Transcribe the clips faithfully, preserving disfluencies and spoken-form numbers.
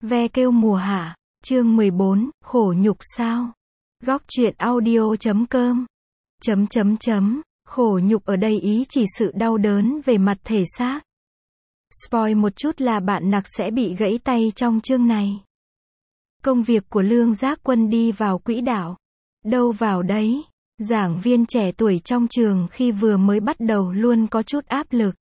Ve kêu mùa hạ, chương mười bốn, khổ nhục sao? Góc truyện audio chấm com. Chấm chấm chấm, khổ nhục ở đây ý chỉ sự đau đớn về mặt thể xác. Spoil một chút là bạn nặc sẽ bị gãy tay trong chương này. Công việc của Lương Giác Quân đi vào quỹ đạo. Đâu vào đấy, giảng viên trẻ tuổi trong trường khi vừa mới bắt đầu luôn có chút áp lực.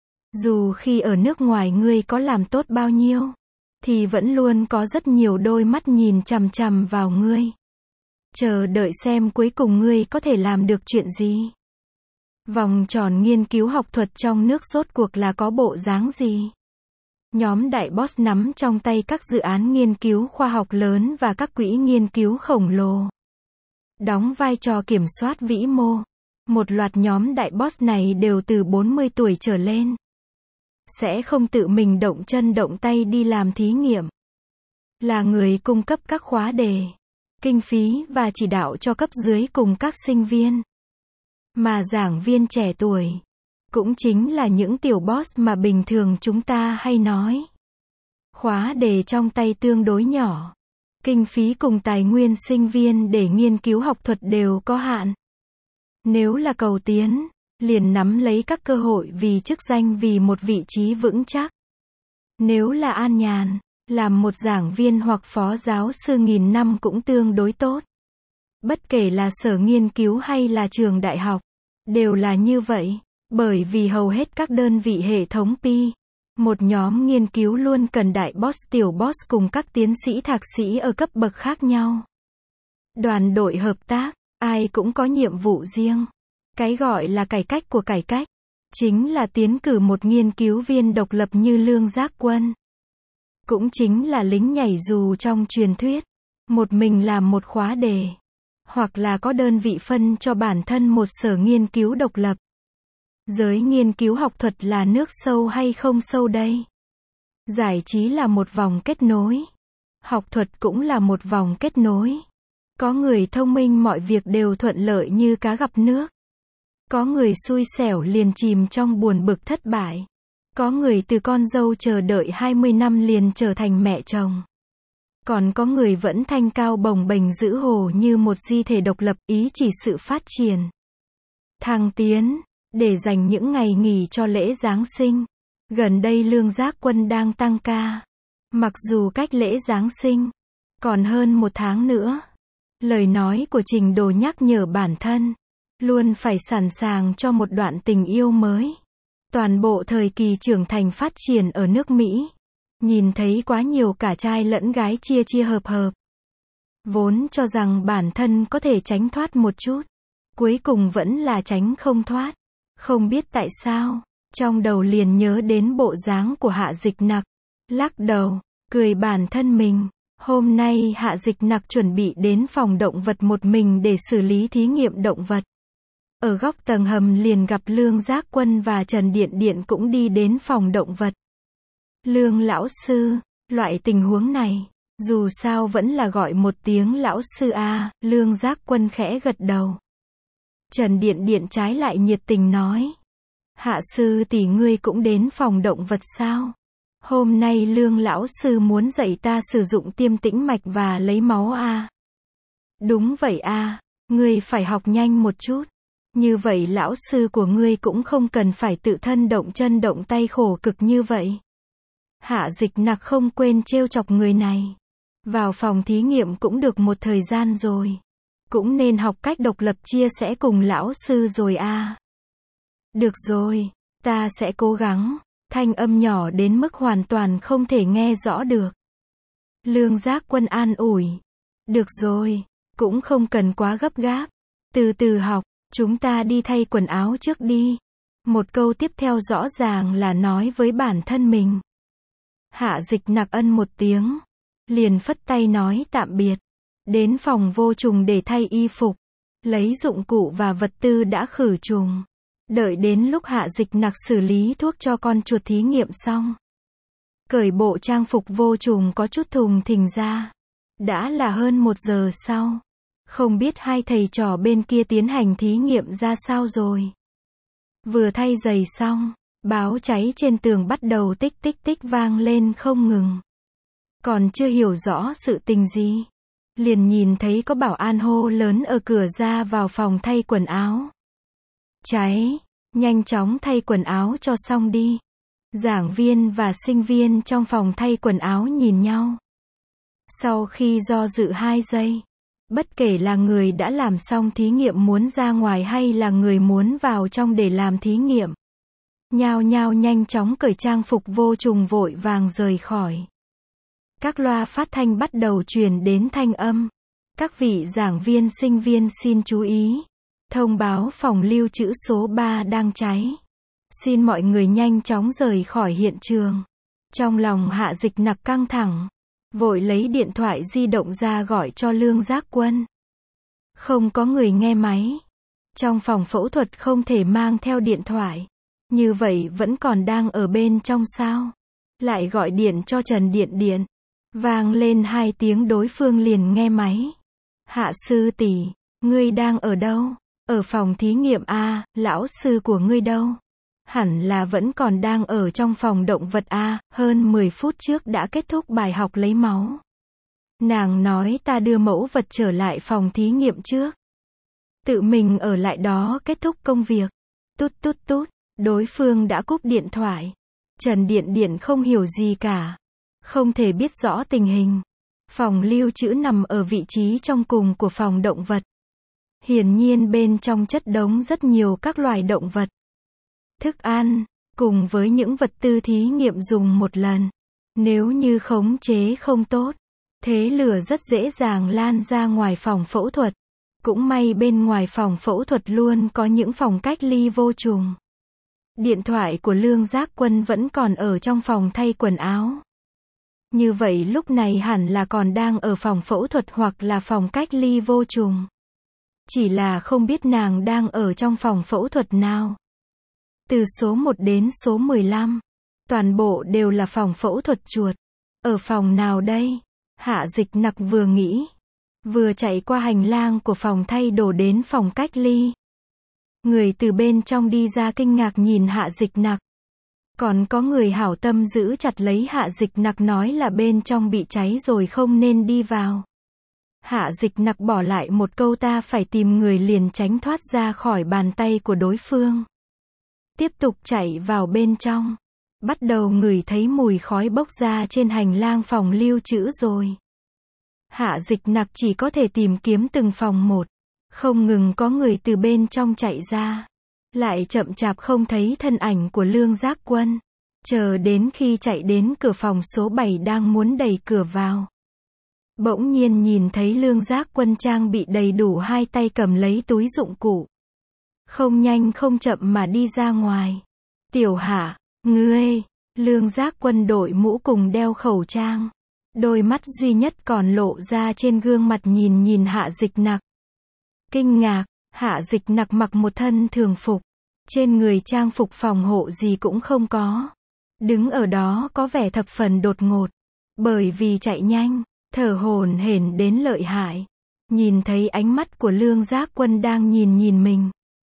Dù khi ở nước ngoài ngươi có làm tốt bao nhiêu, thì vẫn luôn có rất nhiều đôi mắt nhìn chằm chằm vào ngươi. Chờ đợi xem cuối cùng ngươi có thể làm được chuyện gì. Vòng tròn nghiên cứu học thuật trong nước rốt cuộc là có bộ dáng gì? Nhóm đại boss nắm trong tay các dự án nghiên cứu khoa học lớn và các quỹ nghiên cứu khổng lồ. Đóng vai trò kiểm soát vĩ mô. Một loạt nhóm đại boss này đều từ bốn mươi tuổi trở lên. Sẽ không tự mình động chân động tay đi làm thí nghiệm. Là người cung cấp các khóa đề, kinh phí và chỉ đạo cho cấp dưới cùng các sinh viên. Mà giảng viên trẻ tuổi, cũng chính là những tiểu boss mà bình thường chúng ta hay nói. Khóa đề trong tay tương đối nhỏ. Kinh phí cùng tài nguyên sinh viên để nghiên cứu học thuật đều có hạn. Nếu là cầu tiến, liền nắm lấy các cơ hội vì chức danh vì một vị trí vững chắc. Nếu là an nhàn, làm một giảng viên hoặc phó giáo sư nghìn năm cũng tương đối tốt. Bất kể là sở nghiên cứu hay là trường đại học, đều là như vậy, bởi vì hầu hết các đơn vị hệ thống Pi, một nhóm nghiên cứu luôn cần đại boss tiểu boss cùng các tiến sĩ thạc sĩ ở cấp bậc khác nhau. Đoàn đội hợp tác, ai cũng có nhiệm vụ riêng. Cái gọi là cải cách của cải cách, chính là tiến cử một nghiên cứu viên độc lập như Lương Giác Quân. Cũng chính là lính nhảy dù trong truyền thuyết, một mình làm một khóa đề, hoặc là có đơn vị phân cho bản thân một sở nghiên cứu độc lập. Giới nghiên cứu học thuật là nước sâu hay không sâu đây? Giải trí là một vòng kết nối. Học thuật cũng là một vòng kết nối. Có người thông minh mọi việc đều thuận lợi như cá gặp nước. Có người xui xẻo liền chìm trong buồn bực thất bại. Có người từ con dâu chờ đợi hai mươi năm liền trở thành mẹ chồng. Còn có người vẫn thanh cao bồng bềnh giữ hồ như một di thể độc lập, ý chỉ sự phát triển, thăng tiến, để dành những ngày nghỉ cho lễ Giáng sinh. Gần đây Lương Giác Quân đang tăng ca. Mặc dù cách lễ Giáng sinh còn hơn một tháng nữa. Lời nói của Trình Đồ nhắc nhở bản thân, luôn phải sẵn sàng cho một đoạn tình yêu mới. Toàn bộ thời kỳ trưởng thành phát triển ở nước Mỹ, nhìn thấy quá nhiều cả trai lẫn gái chia chia hợp hợp. Vốn cho rằng bản thân có thể tránh thoát một chút, cuối cùng vẫn là tránh không thoát. Không biết tại sao, trong đầu liền nhớ đến bộ dáng của Hạ Dịch Nặc. Lắc đầu, cười bản thân mình. Hôm nay Hạ Dịch Nặc chuẩn bị đến phòng động vật một mình để xử lý thí nghiệm động vật. Ở góc tầng hầm liền gặp Lương Giác Quân và Trần Điện Điện cũng đi đến phòng động vật. Lương lão sư, loại tình huống này, dù sao vẫn là gọi một tiếng lão sư a. Lương Giác Quân khẽ gật đầu. Trần Điện Điện trái lại nhiệt tình nói. Hạ sư tỷ ngươi cũng đến phòng động vật sao? Hôm nay Lương lão sư muốn dạy ta sử dụng tiêm tĩnh mạch và lấy máu a. Đúng vậy a, ngươi phải học nhanh một chút. Như vậy lão sư của ngươi cũng không cần phải tự thân động chân động tay khổ cực như vậy. Hạ Dịch Nặc không quên trêu chọc người này. Vào phòng thí nghiệm cũng được một thời gian rồi. Cũng nên học cách độc lập chia sẻ cùng lão sư rồi a. Được rồi, ta sẽ cố gắng. Thanh âm nhỏ đến mức hoàn toàn không thể nghe rõ được. Lương Giác Quân an ủi. Được rồi, cũng không cần quá gấp gáp. Từ từ học, chúng ta đi thay quần áo trước đi. Một câu tiếp theo rõ ràng là nói với bản thân mình. Hạ Dịch Nặc ân một tiếng. Liền phất tay nói tạm biệt. Đến phòng vô trùng để thay y phục. Lấy dụng cụ và vật tư đã khử trùng. Đợi đến lúc Hạ Dịch Nặc xử lý thuốc cho con chuột thí nghiệm xong. Cởi bộ trang phục vô trùng có chút thùng thình ra. Đã là hơn một giờ sau. Không biết hai thầy trò bên kia tiến hành thí nghiệm ra sao rồi. Vừa thay giày xong, báo cháy trên tường bắt đầu tích tích tích vang lên không ngừng. Còn chưa hiểu rõ sự tình gì, liền nhìn thấy có bảo an hô lớn ở cửa ra vào phòng thay quần áo. Cháy, nhanh chóng thay quần áo cho xong đi. Giảng viên và sinh viên trong phòng thay quần áo nhìn nhau. Sau khi do dự hai giây, bất kể là người đã làm xong thí nghiệm muốn ra ngoài hay là người muốn vào trong để làm thí nghiệm, nhao nhao nhanh chóng cởi trang phục vô trùng vội vàng rời khỏi. Các loa phát thanh bắt đầu truyền đến thanh âm. Các vị giảng viên sinh viên xin chú ý. Thông báo phòng lưu trữ số ba đang cháy. Xin mọi người nhanh chóng rời khỏi hiện trường. Trong lòng Hạ Dịch Nặc căng thẳng, vội lấy điện thoại di động ra gọi cho Lương Giác Quân. Không có người nghe máy. Trong phòng phẫu thuật không thể mang theo điện thoại. Như vậy vẫn còn đang ở bên trong sao? Lại gọi điện cho Trần Điện Điện. Vang lên hai tiếng đối phương liền nghe máy. Hạ sư tỷ, ngươi đang ở đâu? Ở phòng thí nghiệm A, lão sư của ngươi đâu? Hẳn là vẫn còn đang ở trong phòng động vật A, hơn mười phút trước đã kết thúc bài học lấy máu. Nàng nói ta đưa mẫu vật trở lại phòng thí nghiệm trước. Tự mình ở lại đó kết thúc công việc. Tút tút tút, đối phương đã cúp điện thoại. Trần Điện Điện không hiểu gì cả. Không thể biết rõ tình hình. Phòng lưu trữ nằm ở vị trí trong cùng của phòng động vật. Hiển nhiên bên trong chất đống rất nhiều các loài động vật. Thức ăn, cùng với những vật tư thí nghiệm dùng một lần. Nếu như khống chế không tốt, thế lửa rất dễ dàng lan ra ngoài phòng phẫu thuật. Cũng may bên ngoài phòng phẫu thuật luôn có những phòng cách ly vô trùng. Điện thoại của Lương Giác Quân vẫn còn ở trong phòng thay quần áo. Như vậy lúc này hẳn là còn đang ở phòng phẫu thuật hoặc là phòng cách ly vô trùng. Chỉ là không biết nàng đang ở trong phòng phẫu thuật nào. Từ số một đến số mười lăm, toàn bộ đều là phòng phẫu thuật chuột. Ở phòng nào đây? Hạ Dịch Nặc vừa nghĩ, vừa chạy qua hành lang của phòng thay đồ đến phòng cách ly. Người từ bên trong đi ra kinh ngạc nhìn Hạ Dịch Nặc. Còn có người hảo tâm giữ chặt lấy Hạ Dịch Nặc nói là bên trong bị cháy rồi không nên đi vào. Hạ Dịch Nặc bỏ lại một câu ta phải tìm người liền tránh thoát ra khỏi bàn tay của đối phương. Tiếp tục chạy vào bên trong. Bắt đầu ngửi thấy mùi khói bốc ra trên hành lang phòng lưu trữ rồi. Hạ Dịch Nặc chỉ có thể tìm kiếm từng phòng một. Không ngừng có người từ bên trong chạy ra. Lại chậm chạp không thấy thân ảnh của Lương Giác Quân. Chờ đến khi chạy đến cửa phòng số bảy đang muốn đẩy cửa vào. Bỗng nhiên nhìn thấy Lương Giác Quân trang bị đầy đủ hai tay cầm lấy túi dụng cụ. Không nhanh không chậm mà đi ra ngoài. Tiểu Hạ, ngươi, Lương Giác Quân đội mũ cùng đeo khẩu trang. Đôi mắt duy nhất còn lộ ra trên gương mặt nhìn nhìn Hạ Dịch Nặc. Kinh ngạc, Hạ Dịch Nặc mặc một thân thường phục. Trên người trang phục phòng hộ gì cũng không có. Đứng ở đó có vẻ thập phần đột ngột. Bởi vì chạy nhanh, thở hổn hển đến lợi hại. Nhìn thấy ánh mắt của Lương Giác Quân đang nhìn nhìn mình.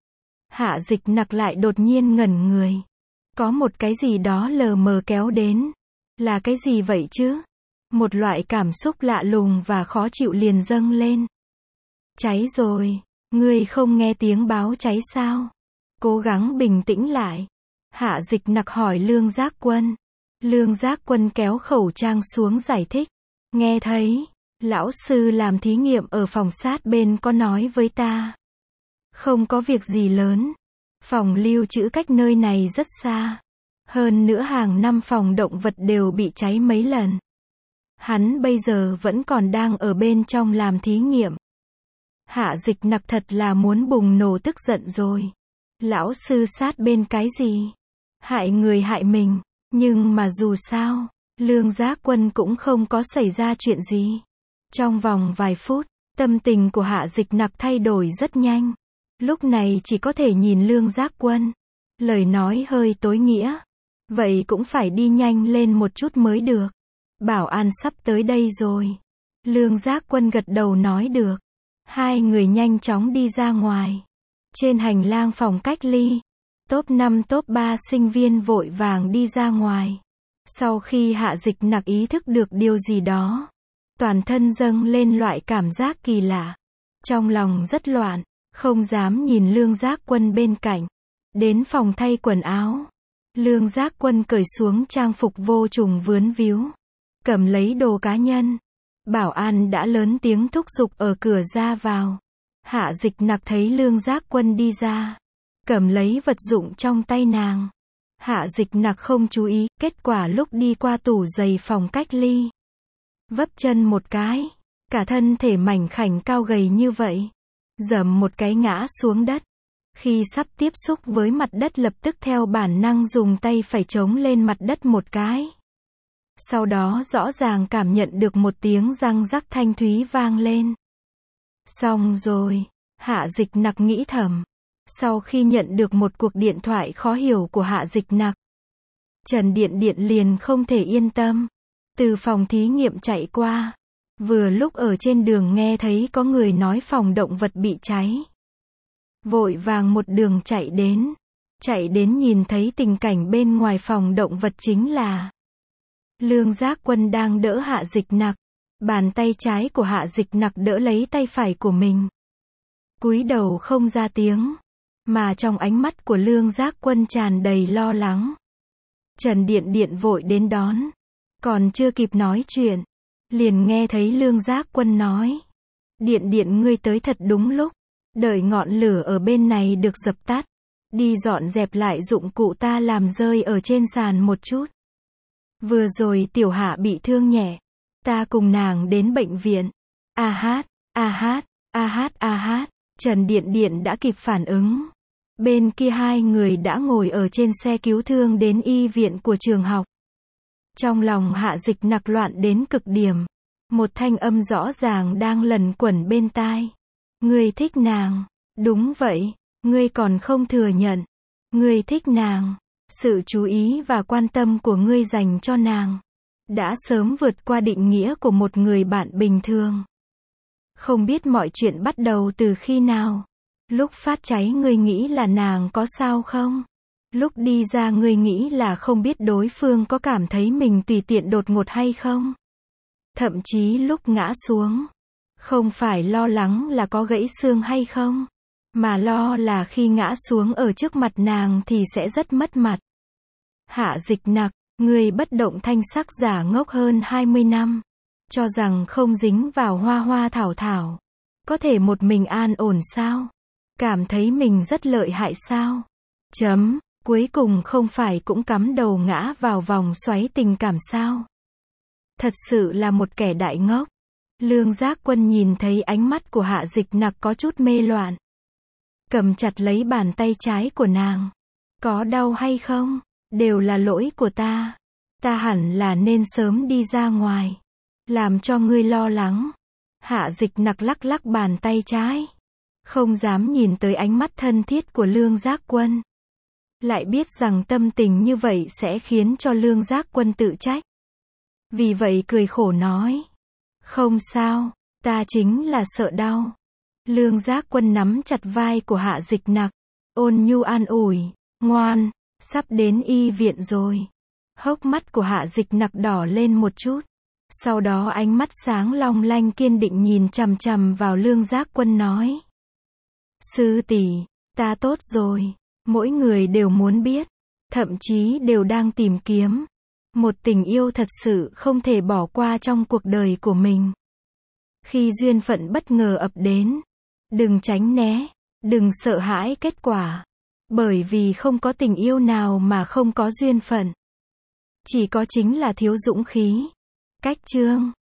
Hạ Dịch Nặc lại đột nhiên ngẩn người. Có một cái gì đó lờ mờ kéo đến. Là cái gì vậy chứ? Một loại cảm xúc lạ lùng và khó chịu liền dâng lên. Cháy rồi, ngươi không nghe tiếng báo cháy sao? Cố gắng bình tĩnh lại. Hạ Dịch Nặc hỏi Lương Giác Quân. Lương Giác Quân kéo khẩu trang xuống giải thích. Nghe thấy, lão sư làm thí nghiệm ở phòng sát bên có nói với ta. Không có việc gì lớn. Phòng lưu trữ cách nơi này rất xa. Hơn nữa hàng năm phòng động vật đều bị cháy mấy lần. Hắn bây giờ vẫn còn đang ở bên trong làm thí nghiệm. Hạ Dịch Nặc thật là muốn bùng nổ tức giận rồi. Lão sư sát bên cái gì? Hại người hại mình. Nhưng mà dù sao, Lương Giác Quân cũng không có xảy ra chuyện gì. Trong vòng vài phút, tâm tình của Hạ Dịch Nặc thay đổi rất nhanh. Lúc này chỉ có thể nhìn Lương Giác Quân. Lời nói hơi tối nghĩa. Vậy cũng phải đi nhanh lên một chút mới được. Bảo an sắp tới đây rồi. Lương Giác Quân gật đầu nói được. Hai người nhanh chóng đi ra ngoài. Trên hành lang phòng cách ly, top năm top ba sinh viên vội vàng đi ra ngoài. Sau khi Hạ Dịch Nặc ý thức được điều gì đó, toàn thân dâng lên loại cảm giác kỳ lạ. Trong lòng rất loạn, không dám nhìn Lương Giác Quân bên cạnh. Đến phòng thay quần áo, Lương Giác Quân cởi xuống trang phục vô trùng vướng víu, cầm lấy đồ cá nhân. Bảo an đã lớn tiếng thúc giục ở cửa ra vào. Hạ Dịch Nặc thấy Lương Giác Quân đi ra, cầm lấy vật dụng trong tay nàng. Hạ Dịch Nặc không chú ý, kết quả lúc đi qua tủ giày phòng cách ly, vấp chân một cái, cả thân thể mảnh khảnh cao gầy như vậy, giẫm một cái ngã xuống đất. Khi sắp tiếp xúc với mặt đất lập tức theo bản năng dùng tay phải chống lên mặt đất một cái. Sau đó rõ ràng cảm nhận được một tiếng răng rắc thanh thúy vang lên. Xong rồi, Hạ Dịch Nặc nghĩ thầm. Sau khi nhận được một cuộc điện thoại khó hiểu của Hạ Dịch Nặc, Trần Điện Điện liền không thể yên tâm. Từ phòng thí nghiệm chạy qua, vừa lúc ở trên đường nghe thấy có người nói phòng động vật bị cháy. Vội vàng một đường chạy đến. Chạy đến nhìn thấy tình cảnh bên ngoài phòng động vật chính là Lương Giác Quân đang đỡ Hạ Dịch Nặc. Bàn tay trái của Hạ Dịch Nặc đỡ lấy tay phải của mình. Cúi đầu không ra tiếng, mà trong ánh mắt của Lương Giác Quân tràn đầy lo lắng. Trần Điện Điện vội đến đón. Còn chưa kịp nói chuyện, liền nghe thấy Lương Giác Quân nói: Điện Điện ngươi tới thật đúng lúc. Đợi ngọn lửa ở bên này được dập tắt, đi dọn dẹp lại dụng cụ ta làm rơi ở trên sàn một chút. Vừa rồi Tiểu Hạ bị thương nhẹ, ta cùng nàng đến bệnh viện. A hát, a hát, a hát a hát. Trần Điện Điện đã kịp phản ứng. Bên kia hai người đã ngồi ở trên xe cứu thương đến y viện của trường học. Trong lòng Hạ Dịch Nặc loạn đến cực điểm. Một thanh âm rõ ràng đang lẩn quẩn bên tai. Ngươi thích nàng. Đúng vậy, ngươi còn không thừa nhận. Ngươi thích nàng. Sự chú ý và quan tâm của ngươi dành cho nàng đã sớm vượt qua định nghĩa của một người bạn bình thường. Không biết mọi chuyện bắt đầu từ khi nào. Lúc phát cháy ngươi nghĩ là nàng có sao không? Lúc đi ra ngươi nghĩ là không biết đối phương có cảm thấy mình tùy tiện đột ngột hay không? Thậm chí lúc ngã xuống, không phải lo lắng là có gãy xương hay không, mà lo là khi ngã xuống ở trước mặt nàng thì sẽ rất mất mặt. Hạ Dịch Nặc, người bất động thanh sắc giả ngốc hơn hai mươi năm, cho rằng không dính vào hoa hoa thảo thảo, có thể một mình an ổn sao? Cảm thấy mình rất lợi hại sao? Chấm, cuối cùng không phải cũng cắm đầu ngã vào vòng xoáy tình cảm sao? Thật sự là một kẻ đại ngốc. Lương Giác Quân nhìn thấy ánh mắt của Hạ Dịch Nặc có chút mê loạn. Cầm chặt lấy bàn tay trái của nàng. Có đau hay không? Đều là lỗi của ta. Ta hẳn là nên sớm đi ra ngoài. Làm cho ngươi lo lắng. Hạ Dịch Nặc lắc lắc bàn tay trái. Không dám nhìn tới ánh mắt thân thiết của Lương Giác Quân. Lại biết rằng tâm tình như vậy sẽ khiến cho Lương Giác Quân tự trách. Vì vậy cười khổ nói. Không sao, ta chính là sợ đau. Lương Giác Quân nắm chặt vai của Hạ Dịch Nặc. Ôn nhu an ủi. Ngoan, sắp đến y viện rồi. Hốc mắt của Hạ Dịch Nặc đỏ lên một chút. Sau đó ánh mắt sáng long lanh kiên định nhìn chằm chằm vào Lương Giác Quân nói. Sư tỷ, ta tốt rồi. Mỗi người đều muốn biết. Thậm chí đều đang tìm kiếm. Một tình yêu thật sự không thể bỏ qua trong cuộc đời của mình. Khi duyên phận bất ngờ ập đến, đừng tránh né, đừng sợ hãi kết quả. Bởi vì không có tình yêu nào mà không có duyên phận. Chỉ có chính là thiếu dũng khí. Cách chương